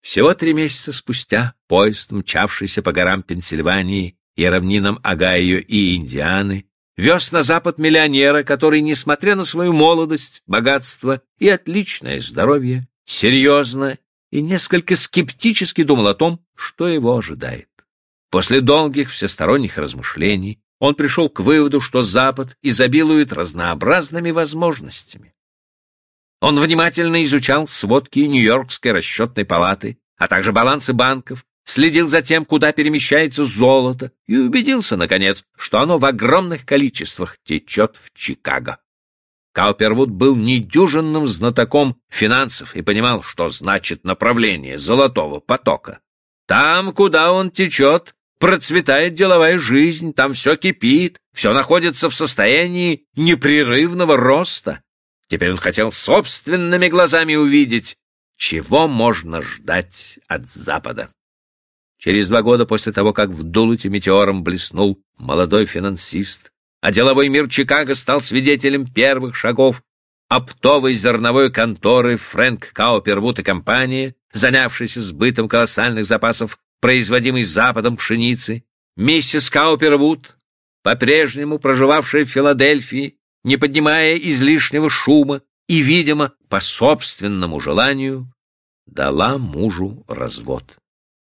Всего 3 месяца спустя поезд, мчавшийся по горам Пенсильвании и равнинам Огайо и Индианы, вез на запад миллионера, который, несмотря на свою молодость, богатство и отличное здоровье, серьезно и несколько скептически думал о том, что его ожидает. После долгих всесторонних размышлений он пришел к выводу, что Запад изобилует разнообразными возможностями. Он внимательно изучал сводки Нью-Йоркской расчетной палаты, а также балансы банков, следил за тем, куда перемещается золото, и убедился, наконец, что оно в огромных количествах течет в Чикаго. Каупервуд был недюжинным знатоком финансов и понимал, что значит направление золотого потока. Там, куда он течет, процветает деловая жизнь, там все кипит, все находится в состоянии непрерывного роста. Теперь он хотел собственными глазами увидеть, чего можно ждать от Запада. Через 2 года после того, как в Дулуте метеором блеснул молодой финансист, а деловой мир Чикаго стал свидетелем первых шагов оптовой зерновой конторы Фрэнк Каупервуд и компания, занявшейся сбытом колоссальных запасов производимой Западом пшеницы, миссис Каупервуд, по-прежнему проживавшая в Филадельфии, не поднимая излишнего шума и, видимо, по собственному желанию, дала мужу развод.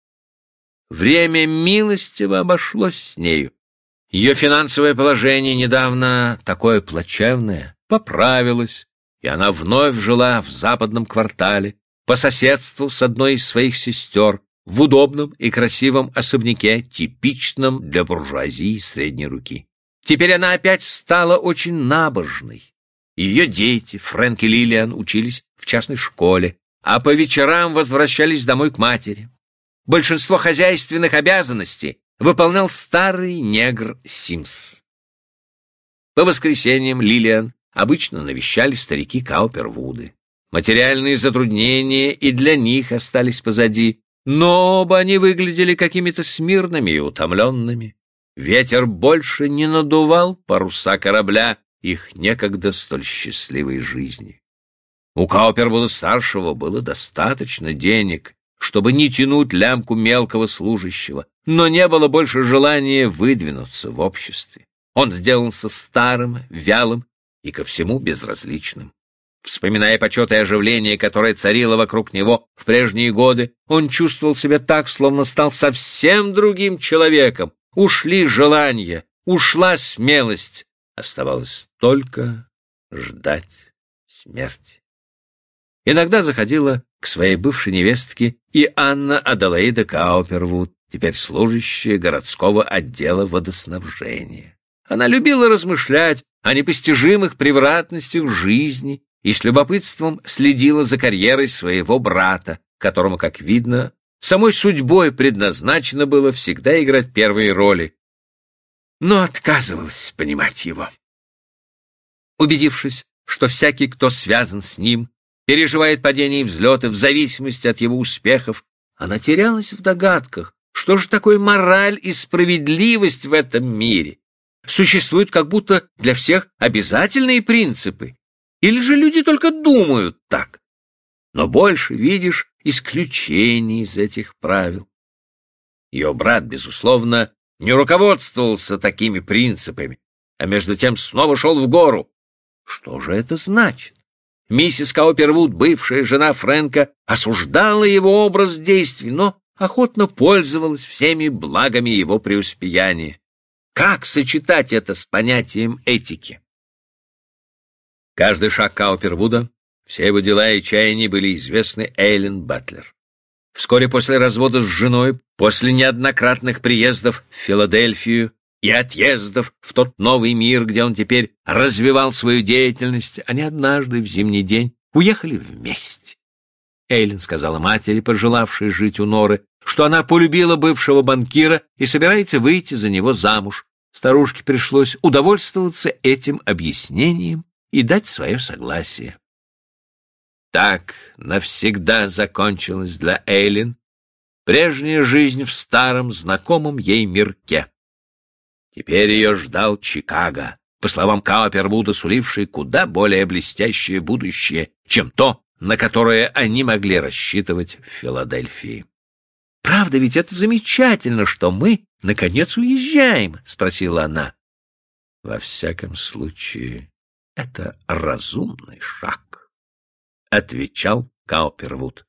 Время милостиво обошлось с нею. Ее финансовое положение, недавно такое плачевное, поправилось, и она вновь жила в западном квартале, по соседству с одной из своих сестер, в удобном и красивом особняке, типичном для буржуазии средней руки. Теперь она опять стала очень набожной. Ее дети, Фрэнк и Лилиан, учились в частной школе, а по вечерам возвращались домой к матери. Большинство хозяйственных обязанностей выполнял старый негр Симс. По воскресеньям Лилиан обычно навещали старики Каупервуды. Материальные затруднения и для них остались позади, но оба они выглядели какими-то смирными и утомленными. Ветер больше не надувал паруса корабля их некогда столь счастливой жизни. У Каупервуда-старшего было достаточно денег, чтобы не тянуть лямку мелкого служащего, но не было больше желания выдвинуться в обществе. Он сделался старым, вялым и ко всему безразличным. Вспоминая почет и оживление, которое царило вокруг него в прежние годы, он чувствовал себя так, словно стал совсем другим человеком. Ушли желания, ушла смелость, оставалось только ждать смерти. Иногда заходила к своей бывшей невестке и Анна Аделаида Каупервуд, теперь служащая городского отдела водоснабжения. Она любила размышлять о непостижимых превратностях жизни и с любопытством следила за карьерой своего брата, которому, как видно, самой судьбой предназначено было всегда играть первые роли, но отказывалась понимать его. Убедившись, что всякий, кто связан с ним, переживает падения и взлеты в зависимости от его успехов, она терялась в догадках, что же такое мораль и справедливость в этом мире. Существуют как будто для всех обязательные принципы, или же люди только думают так. Но больше видишь исключений из этих правил. Ее брат, безусловно, не руководствовался такими принципами, а между тем снова шел в гору. Что же это значит? Миссис Каупервуд, бывшая жена Фрэнка, осуждала его образ действий, но охотно пользовалась всеми благами его преуспеяния. Как сочетать это с понятием этики? Каждый шаг Каупервуда, все его дела и чаяния были известны Эйлин Батлер. Вскоре после развода с женой, после неоднократных приездов в Филадельфию и отъездов в тот новый мир, где он теперь развивал свою деятельность, они однажды в зимний день уехали вместе. Эйлин сказала матери, пожелавшей жить у Норы, что она полюбила бывшего банкира и собирается выйти за него замуж. Старушке пришлось удовольствоваться этим объяснением и дать свое согласие. Так навсегда закончилась для Эйлин прежняя жизнь в старом, знакомом ей мирке. Теперь ее ждал Чикаго, по словам Каупервуда, суливший куда более блестящее будущее, чем то, на которое они могли рассчитывать в Филадельфии. «Правда ведь это замечательно, что мы, наконец, уезжаем?» — спросила она. «Во всяком случае, это разумный шаг», — отвечал Каупервуд.